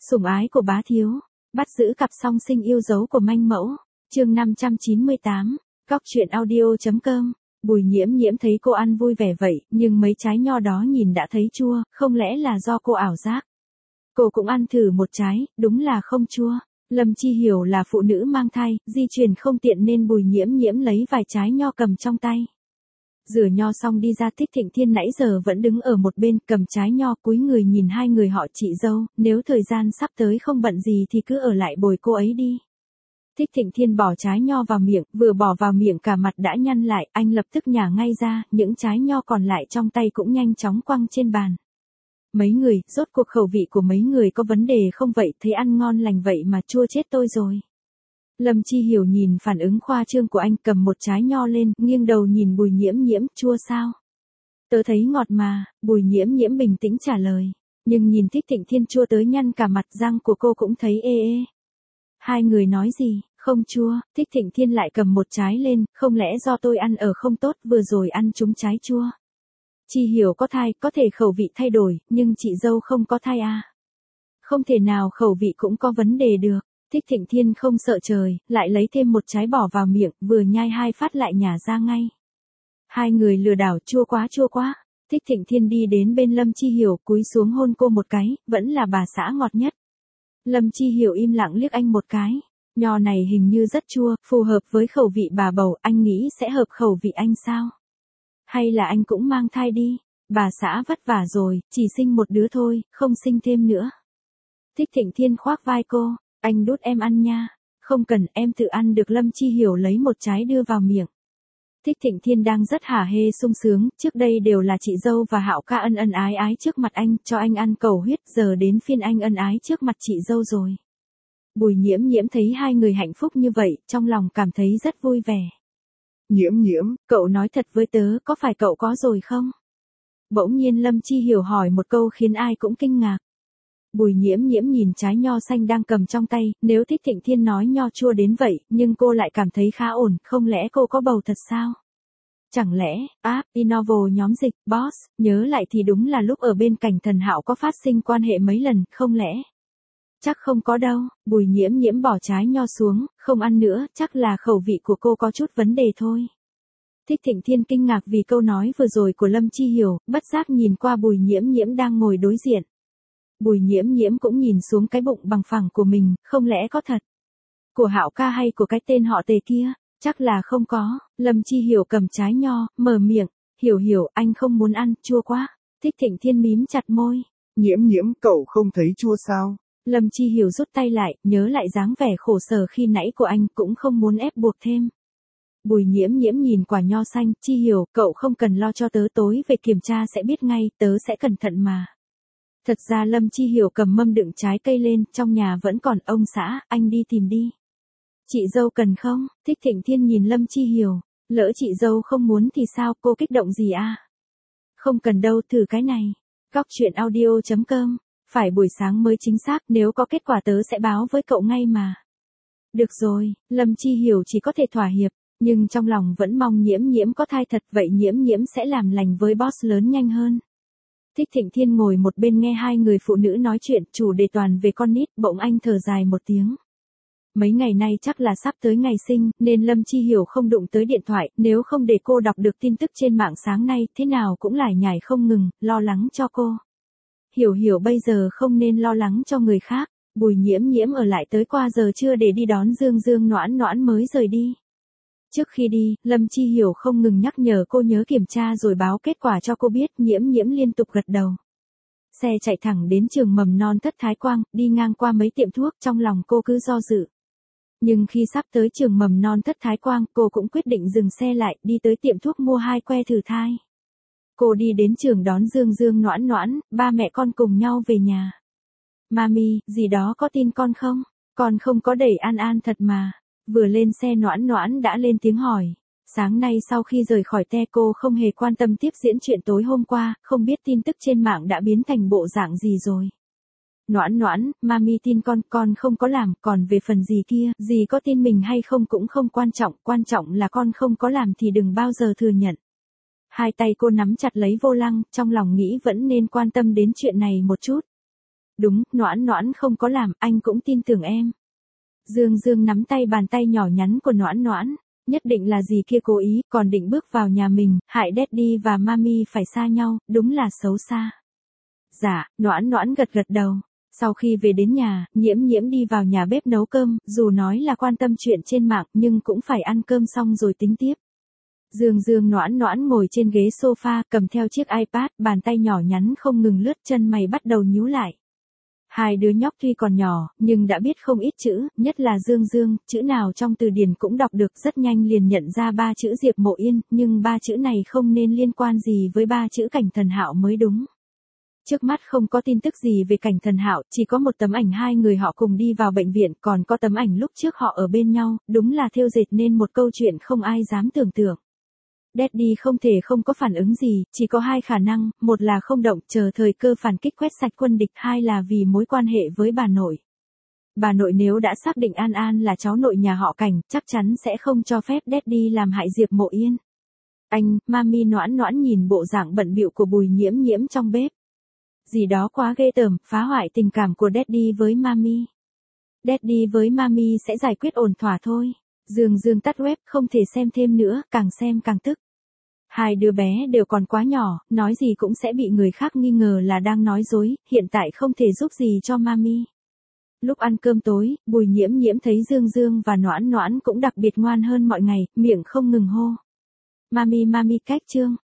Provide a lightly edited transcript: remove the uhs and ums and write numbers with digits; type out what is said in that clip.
Sủng ái của bá thiếu, bắt giữ cặp song sinh yêu dấu của manh mẫu, chương 598, Góc truyện audio.com. Bùi Nhiễm Nhiễm thấy cô ăn vui vẻ vậy, nhưng mấy trái nho đó nhìn đã thấy chua, không lẽ là do cô ảo giác. Cô cũng ăn thử một trái, đúng là không chua. Lâm Chi hiểu là phụ nữ mang thai, di chuyển không tiện nên Bùi Nhiễm Nhiễm lấy vài trái nho cầm trong tay. Rửa nho xong đi ra, Thích Thịnh Thiên nãy giờ vẫn đứng ở một bên cầm trái nho cúi người nhìn hai người họ chị dâu, nếu thời gian sắp tới không bận gì thì cứ ở lại bồi cô ấy đi. Thích Thịnh Thiên bỏ trái nho vào miệng, vừa bỏ vào miệng cả mặt đã nhăn lại, anh lập tức nhả ngay ra, những trái nho còn lại trong tay cũng nhanh chóng quăng trên bàn. Mấy người, rốt cuộc khẩu vị của mấy người có vấn đề không vậy, thấy ăn ngon lành vậy mà chua chết tôi rồi. Lâm Chi hiểu nhìn phản ứng khoa trương của anh, cầm một trái nho lên, nghiêng đầu nhìn Bùi Nhiễm Nhiễm, chua sao? Tớ thấy ngọt mà, Bùi Nhiễm Nhiễm bình tĩnh trả lời. Nhưng nhìn Thích Thịnh Thiên chua tới nhăn cả mặt, răng của cô cũng thấy ê ê. Hai người nói gì, không chua, Thích Thịnh Thiên lại cầm một trái lên, không lẽ do tôi ăn ở không tốt, vừa rồi ăn trúng trái chua. Chi hiểu có thai, có thể khẩu vị thay đổi, nhưng chị dâu không có thai à? Không thể nào khẩu vị cũng có vấn đề được. Thích Thịnh Thiên không sợ trời, lại lấy thêm một trái bỏ vào miệng, vừa nhai hai phát lại nhả ra ngay. Hai người lừa đảo, chua quá chua quá. Thích Thịnh Thiên đi đến bên Lâm Chi hiểu, cúi xuống hôn cô một cái, vẫn là bà xã ngọt nhất. Lâm Chi hiểu im lặng liếc anh một cái. Nho này hình như rất chua, phù hợp với khẩu vị bà bầu, anh nghĩ sẽ hợp khẩu vị anh sao? Hay là anh cũng mang thai đi? Bà xã vất vả rồi, chỉ sinh một đứa thôi, không sinh thêm nữa. Thích Thịnh Thiên khoác vai cô. Anh đút em ăn nha. Không cần, em tự ăn được. Lâm Chi hiểu lấy một trái đưa vào miệng. Thích Thịnh Thiên đang rất hả hê sung sướng, trước đây đều là chị dâu và Hạo ca ân ân ái ái trước mặt anh, cho anh ăn cầu huyết, giờ đến phiên anh ân ái trước mặt chị dâu rồi. Bùi Nhiễm Nhiễm thấy hai người hạnh phúc như vậy, trong lòng cảm thấy rất vui vẻ. Nhiễm Nhiễm, cậu nói thật với tớ, có phải cậu có rồi không? Bỗng nhiên Lâm Chi hiểu hỏi một câu khiến ai cũng kinh ngạc. Bùi Nhiễm Nhiễm nhìn trái nho xanh đang cầm trong tay, nếu Thích Thịnh Thiên nói nho chua đến vậy, nhưng cô lại cảm thấy khá ổn, không lẽ cô có bầu thật sao? Chẳng lẽ, Innovo nhóm dịch, boss, nhớ lại thì đúng là lúc ở bên cạnh Thần Hạo có phát sinh quan hệ mấy lần, không lẽ? Chắc không có đâu, Bùi Nhiễm Nhiễm bỏ trái nho xuống, không ăn nữa, chắc là khẩu vị của cô có chút vấn đề thôi. Thích Thịnh Thiên kinh ngạc vì câu nói vừa rồi của Lâm Chi hiểu, bất giác nhìn qua Bùi Nhiễm Nhiễm đang ngồi đối diện. Bùi Nhiễm Nhiễm cũng nhìn xuống cái bụng bằng phẳng của mình, không lẽ có thật? Của Hạo ca hay của cái tên họ Tề kia? Chắc là không có. Lâm Chi hiểu cầm trái nho, mở miệng. Hiểu hiểu, anh không muốn ăn, chua quá. Thích Thịnh Thiên mím chặt môi. Nhiễm Nhiễm, cậu không thấy chua sao? Lâm Chi hiểu rút tay lại, nhớ lại dáng vẻ khổ sở khi nãy của anh, cũng không muốn ép buộc thêm. Bùi Nhiễm Nhiễm nhìn quả nho xanh, Chi hiểu, cậu không cần lo cho tớ, tối về kiểm tra sẽ biết ngay, tớ sẽ cẩn thận mà. Thật ra Lâm Chi hiểu cầm mâm đựng trái cây lên, trong nhà vẫn còn. Ông xã, anh đi tìm đi. Chị dâu cần không? Thích Thịnh Thiên nhìn Lâm Chi hiểu. Lỡ chị dâu không muốn thì sao, cô kích động gì à? Không cần đâu, thử cái này. Góc truyện audio.com. Phải buổi sáng mới chính xác, nếu có kết quả tớ sẽ báo với cậu ngay mà. Được rồi, Lâm Chi hiểu chỉ có thể thỏa hiệp, nhưng trong lòng vẫn mong Nhiễm Nhiễm có thai thật, vậy Nhiễm Nhiễm sẽ làm lành với boss lớn nhanh hơn. Thích Thịnh Thiên ngồi một bên nghe hai người phụ nữ nói chuyện, chủ đề toàn về con nít, bỗng anh thở dài một tiếng. Mấy ngày nay chắc là sắp tới ngày sinh, nên Lâm Chi hiểu không đụng tới điện thoại, nếu không để cô đọc được tin tức trên mạng sáng nay, thế nào cũng lải nhải không ngừng, lo lắng cho cô. Hiểu hiểu bây giờ không nên lo lắng cho người khác, Bùi Nhiễm Nhiễm ở lại tới qua giờ trưa để đi đón Dương Dương Noãn Noãn mới rời đi. Trước khi đi, Lâm Chi hiểu không ngừng nhắc nhở cô nhớ kiểm tra rồi báo kết quả cho cô biết. Nhiễm Nhiễm liên tục gật đầu. Xe chạy thẳng đến trường mầm non Thất Thái Quang, đi ngang qua mấy tiệm thuốc, trong lòng cô cứ do dự. Nhưng khi sắp tới trường mầm non Thất Thái Quang, cô cũng quyết định dừng xe lại, đi tới tiệm thuốc mua 2 que thử thai. Cô đi đến trường đón Dương Dương Noãn Noãn, ba mẹ con cùng nhau về nhà. Mami, gì đó có tin con không? Con không có đẩy An An thật mà. Vừa lên xe Noãn Noãn đã lên tiếng hỏi. Sáng nay sau khi rời khỏi te cô không hề quan tâm tiếp diễn chuyện tối hôm qua, không biết tin tức trên mạng đã biến thành bộ dạng gì rồi. Noãn Noãn, mami tin con không có làm, còn về phần gì kia, gì có tin mình hay không cũng không quan trọng là con không có làm thì đừng bao giờ thừa nhận. Hai tay cô nắm chặt lấy vô lăng, trong lòng nghĩ vẫn nên quan tâm đến chuyện này một chút. đúng, Noãn Noãn không có làm, anh cũng tin tưởng em. Dương Dương nắm tay bàn tay nhỏ nhắn của Noãn Noãn, nhất định là gì kia cố ý, còn định bước vào nhà mình, hại Daddy và Mami phải xa nhau, đúng là xấu xa. Dạ, Noãn Noãn gật gật đầu. Sau khi về đến nhà, Nhiễm Nhiễm đi vào nhà bếp nấu cơm, dù nói là quan tâm chuyện trên mạng nhưng cũng phải ăn cơm xong rồi tính tiếp. Dương Dương Noãn Noãn ngồi trên ghế sofa, cầm theo chiếc iPad, bàn tay nhỏ nhắn không ngừng lướt, chân mày bắt đầu nhíu lại. Hai đứa nhóc tuy còn nhỏ, nhưng đã biết không ít chữ, nhất là Dương Dương, chữ nào trong từ điển cũng đọc được, rất nhanh liền nhận ra ba chữ Diệp Mộ Yên, nhưng ba chữ này không nên liên quan gì với ba chữ Cảnh Thần Hạo mới đúng. Trước mắt không có tin tức gì về Cảnh Thần Hạo, chỉ có một tấm ảnh hai người họ cùng đi vào bệnh viện, còn có tấm ảnh lúc trước họ ở bên nhau, đúng là thêu dệt nên một câu chuyện không ai dám tưởng tượng. Daddy không thể không có phản ứng gì, chỉ có hai khả năng, một là không động chờ thời cơ phản kích quét sạch quân địch, hai là vì mối quan hệ với bà nội. Bà nội nếu đã xác định An An là cháu nội nhà họ Cảnh, chắc chắn sẽ không cho phép Daddy làm hại Diệp Mộ Yên. Anh, Mami Noãn Noãn nhìn bộ dạng bận bịu của Bùi Nhiễm Nhiễm trong bếp. Gì đó quá ghê tởm, phá hoại tình cảm của Daddy với Mami. Daddy với Mami sẽ giải quyết ổn thỏa thôi. Dương Dương tắt web, không thể xem thêm nữa, càng xem càng tức. Hai đứa bé đều còn quá nhỏ, nói gì cũng sẽ bị người khác nghi ngờ là đang nói dối, hiện tại không thể giúp gì cho Mami. Lúc ăn cơm tối, Bùi Nhiễm Nhiễm thấy Dương Dương và Noãn Noãn cũng đặc biệt ngoan hơn mọi ngày, miệng không ngừng hô. Mami Mami cách chương,